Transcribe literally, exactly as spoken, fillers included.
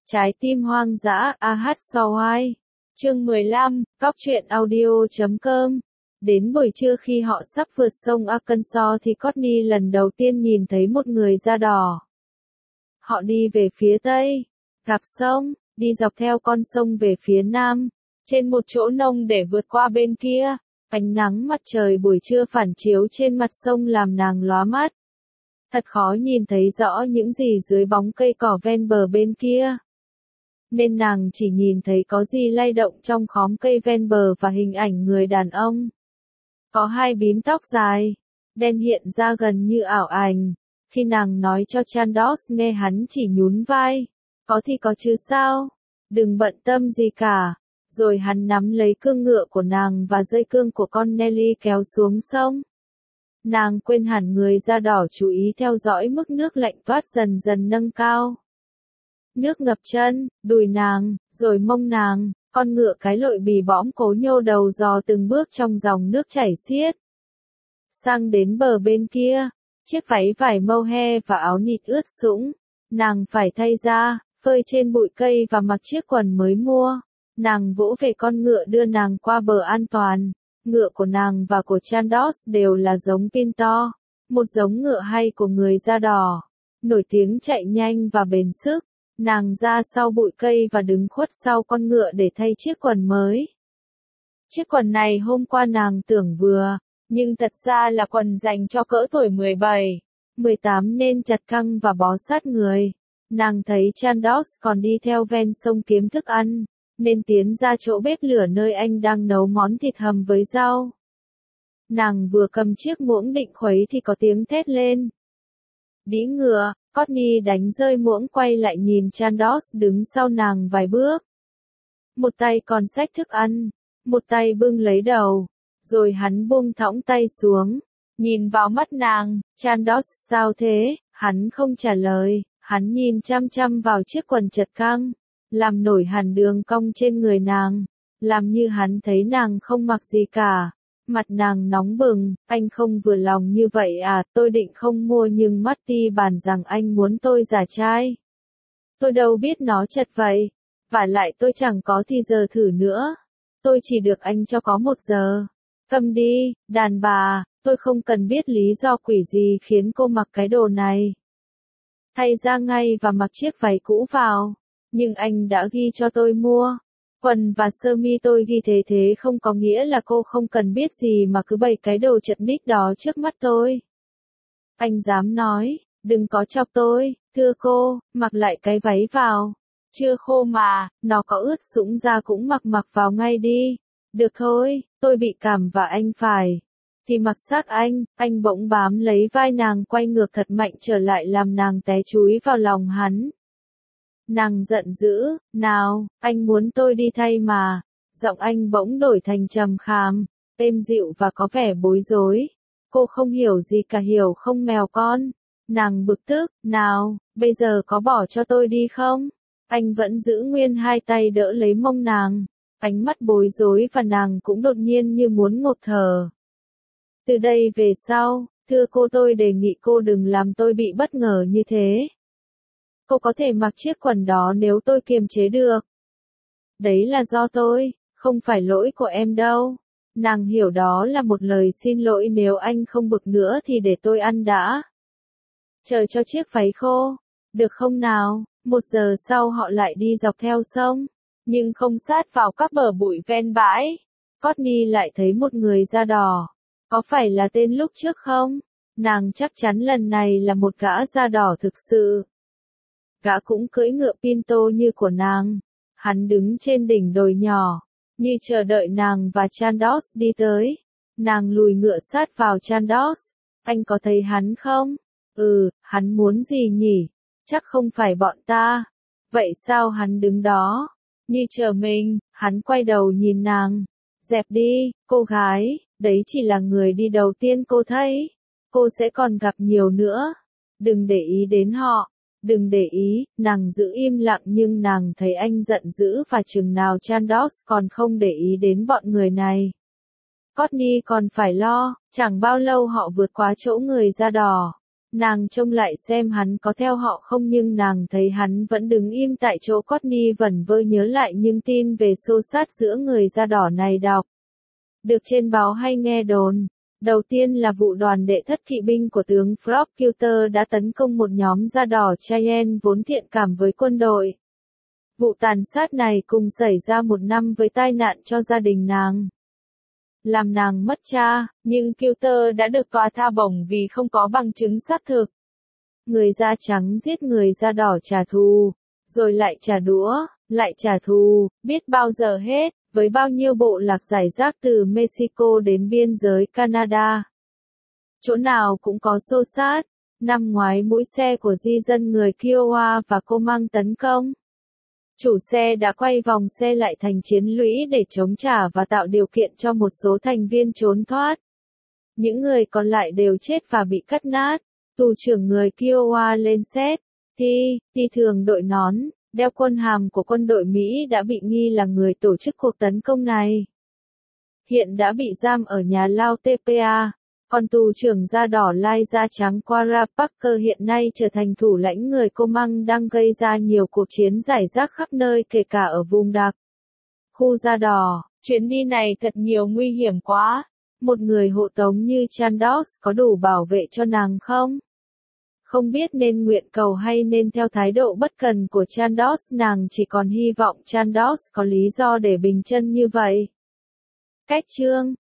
Trái tim hoang dã, a hát Sawai. Chương mười lăm, Cóc truyện audio chấm com. Đến buổi trưa khi họ sắp vượt sông Arkansas thì Courtney lần đầu tiên nhìn thấy một người da đỏ. Họ đi về phía tây, gặp sông, đi dọc theo con sông về phía nam, trên một chỗ nông để vượt qua bên kia. Ánh nắng mặt trời buổi trưa phản chiếu trên mặt sông làm nàng lóa mắt. Thật khó nhìn thấy rõ những gì dưới bóng cây cỏ ven bờ bên kia. Nên nàng chỉ nhìn thấy có gì lay động trong khóm cây ven bờ và hình ảnh người đàn ông. Có hai bím tóc dài, đen hiện ra gần như ảo ảnh. Khi nàng nói cho Chandos nghe hắn chỉ nhún vai. Có thì có chứ sao, đừng bận tâm gì cả. Rồi hắn nắm lấy cương ngựa của nàng và dây cương của con Nelly kéo xuống sông. Nàng quên hẳn người da đỏ chú ý theo dõi mức nước lạnh toát dần dần nâng cao. Nước ngập chân, đùi nàng, rồi mông nàng, con ngựa cái lội bì bõm cố nhô đầu dò từng bước trong dòng nước chảy xiết. Sang đến bờ bên kia, chiếc váy vải mohair và áo nịt ướt sũng, nàng phải thay ra, phơi trên bụi cây và mặc chiếc quần mới mua. Nàng vỗ về con ngựa đưa nàng qua bờ an toàn. Ngựa của nàng và của Chandos đều là giống Pinto, một giống ngựa hay của người da đỏ, nổi tiếng chạy nhanh và bền sức. Nàng ra sau bụi cây và đứng khuất sau con ngựa để thay chiếc quần mới. Chiếc quần này hôm qua nàng tưởng vừa, nhưng thật ra là quần dành cho cỡ tuổi mười bảy, mười tám nên chặt căng và bó sát người. Nàng thấy Chandos còn đi theo ven sông kiếm thức ăn, nên tiến ra chỗ bếp lửa nơi anh đang nấu món thịt hầm với rau. Nàng vừa cầm chiếc muỗng định khuấy thì có tiếng thét lên. Đĩ ngựa, Courtney đánh rơi muỗng quay lại nhìn Chandos đứng sau nàng vài bước. Một tay còn xách thức ăn, một tay bưng lấy đầu, rồi hắn buông thõng tay xuống, nhìn vào mắt nàng. Chandos, sao thế? Hắn không trả lời, hắn nhìn chăm chăm vào chiếc quần chật căng, làm nổi hẳn đường cong trên người nàng, làm như hắn thấy nàng không mặc gì cả. Mặt nàng nóng bừng, anh không vừa lòng như vậy à, tôi định không mua nhưng Marty bàn rằng anh muốn tôi giả trai. Tôi đâu biết nó chật vậy, vả lại tôi chẳng có thì giờ thử nữa, tôi chỉ được anh cho có một giờ. Câm đi, đàn bà, tôi không cần biết lý do quỷ gì khiến cô mặc cái đồ này. Thay ra ngay và mặc chiếc váy cũ vào, nhưng anh đã ghi cho tôi mua. Quần và sơ mi tôi ghi thế thế không có nghĩa là cô không cần biết gì mà cứ bày cái đồ chật ních đó trước mắt tôi. Anh dám nói, đừng có chọc tôi, thưa cô, mặc lại cái váy vào. Chưa khô mà, nó có ướt sũng ra cũng mặc mặc vào ngay đi. Được thôi, tôi bị cảm và anh phải. Thì mặc xác anh, anh bỗng bám lấy vai nàng quay ngược thật mạnh trở lại làm nàng té chúi vào lòng hắn. Nàng giận dữ, nào, anh muốn tôi đi thay mà. Giọng anh bỗng đổi thành trầm khàm, êm dịu và có vẻ bối rối. Cô không hiểu gì cả, hiểu không mèo con? Nàng bực tức, nào, bây giờ có bỏ cho tôi đi không? Anh vẫn giữ nguyên hai tay đỡ lấy mông nàng, ánh mắt bối rối và nàng cũng đột nhiên như muốn ngột thở. Từ đây về sau, thưa cô, tôi đề nghị cô đừng làm tôi bị bất ngờ như thế. Cô có thể mặc chiếc quần đó nếu tôi kiềm chế được. Đấy là do tôi, không phải lỗi của em đâu. Nàng hiểu đó là một lời xin lỗi, nếu anh không bực nữa thì để tôi ăn đã. Chờ cho chiếc váy khô, được không nào? Một giờ sau họ lại đi dọc theo sông, nhưng không sát vào các bờ bụi ven bãi. Courtney lại thấy một người da đỏ. Có phải là tên lúc trước không? Nàng chắc chắn lần này là một gã da đỏ thực sự. Gã cũng cưỡi ngựa Pinto như của nàng. Hắn đứng trên đỉnh đồi nhỏ, như chờ đợi nàng và Chandos đi tới. Nàng lùi ngựa sát vào Chandos. Anh có thấy hắn không? Ừ, hắn muốn gì nhỉ? Chắc không phải bọn ta. Vậy sao hắn đứng đó? Như chờ mình. Hắn quay đầu nhìn nàng. Dẹp đi, cô gái, đấy chỉ là người đi đầu tiên cô thấy. Cô sẽ còn gặp nhiều nữa. Đừng để ý đến họ. Đừng để ý, nàng giữ im lặng nhưng nàng thấy anh giận dữ và chừng nào Chandos còn không để ý đến bọn người này. Courtney còn phải lo, chẳng bao lâu họ vượt qua chỗ người da đỏ. Nàng trông lại xem hắn có theo họ không nhưng nàng thấy hắn vẫn đứng im tại chỗ. Courtney vẩn vơ nhớ lại những tin về xô xát giữa người da đỏ này đọc được trên báo hay nghe đồn. Đầu tiên là vụ đoàn đệ thất kỵ binh của tướng Frog Kilter đã tấn công một nhóm da đỏ Cheyenne vốn thiện cảm với quân đội. Vụ tàn sát này cùng xảy ra một năm với tai nạn cho gia đình nàng, làm nàng mất cha, nhưng Kilter đã được tòa tha bổng vì không có bằng chứng xác thực. Người da trắng giết người da đỏ trả thù, rồi lại trả đũa, lại trả thù, biết bao giờ hết, với bao nhiêu bộ lạc rải rác từ Mexico đến biên giới Canada. Chỗ nào cũng có xô xát. Năm ngoái mũi xe của di dân người Kiowa và cô mang tấn công. Chủ xe đã quay vòng xe lại thành chiến lũy để chống trả và tạo điều kiện cho một số thành viên trốn thoát. Những người còn lại đều chết và bị cắt nát. Tù trưởng người Kiowa lên xét. Thi, Thi thường đội nón, đeo quân hàm của quân đội Mỹ đã bị nghi là người tổ chức cuộc tấn công này. Hiện đã bị giam ở nhà lao tê pê a. Còn tù trưởng da đỏ lai da trắng Quara Parker hiện nay trở thành thủ lãnh người Comang đang gây ra nhiều cuộc chiến rải rác khắp nơi kể cả ở vùng đặc khu da đỏ. Chuyến đi này thật nhiều nguy hiểm quá. Một người hộ tống như Chandos có đủ bảo vệ cho nàng không? Không biết nên nguyện cầu hay nên theo thái độ bất cần của Chandos, nàng chỉ còn hy vọng Chandos có lý do để bình chân như vậy. Cách chương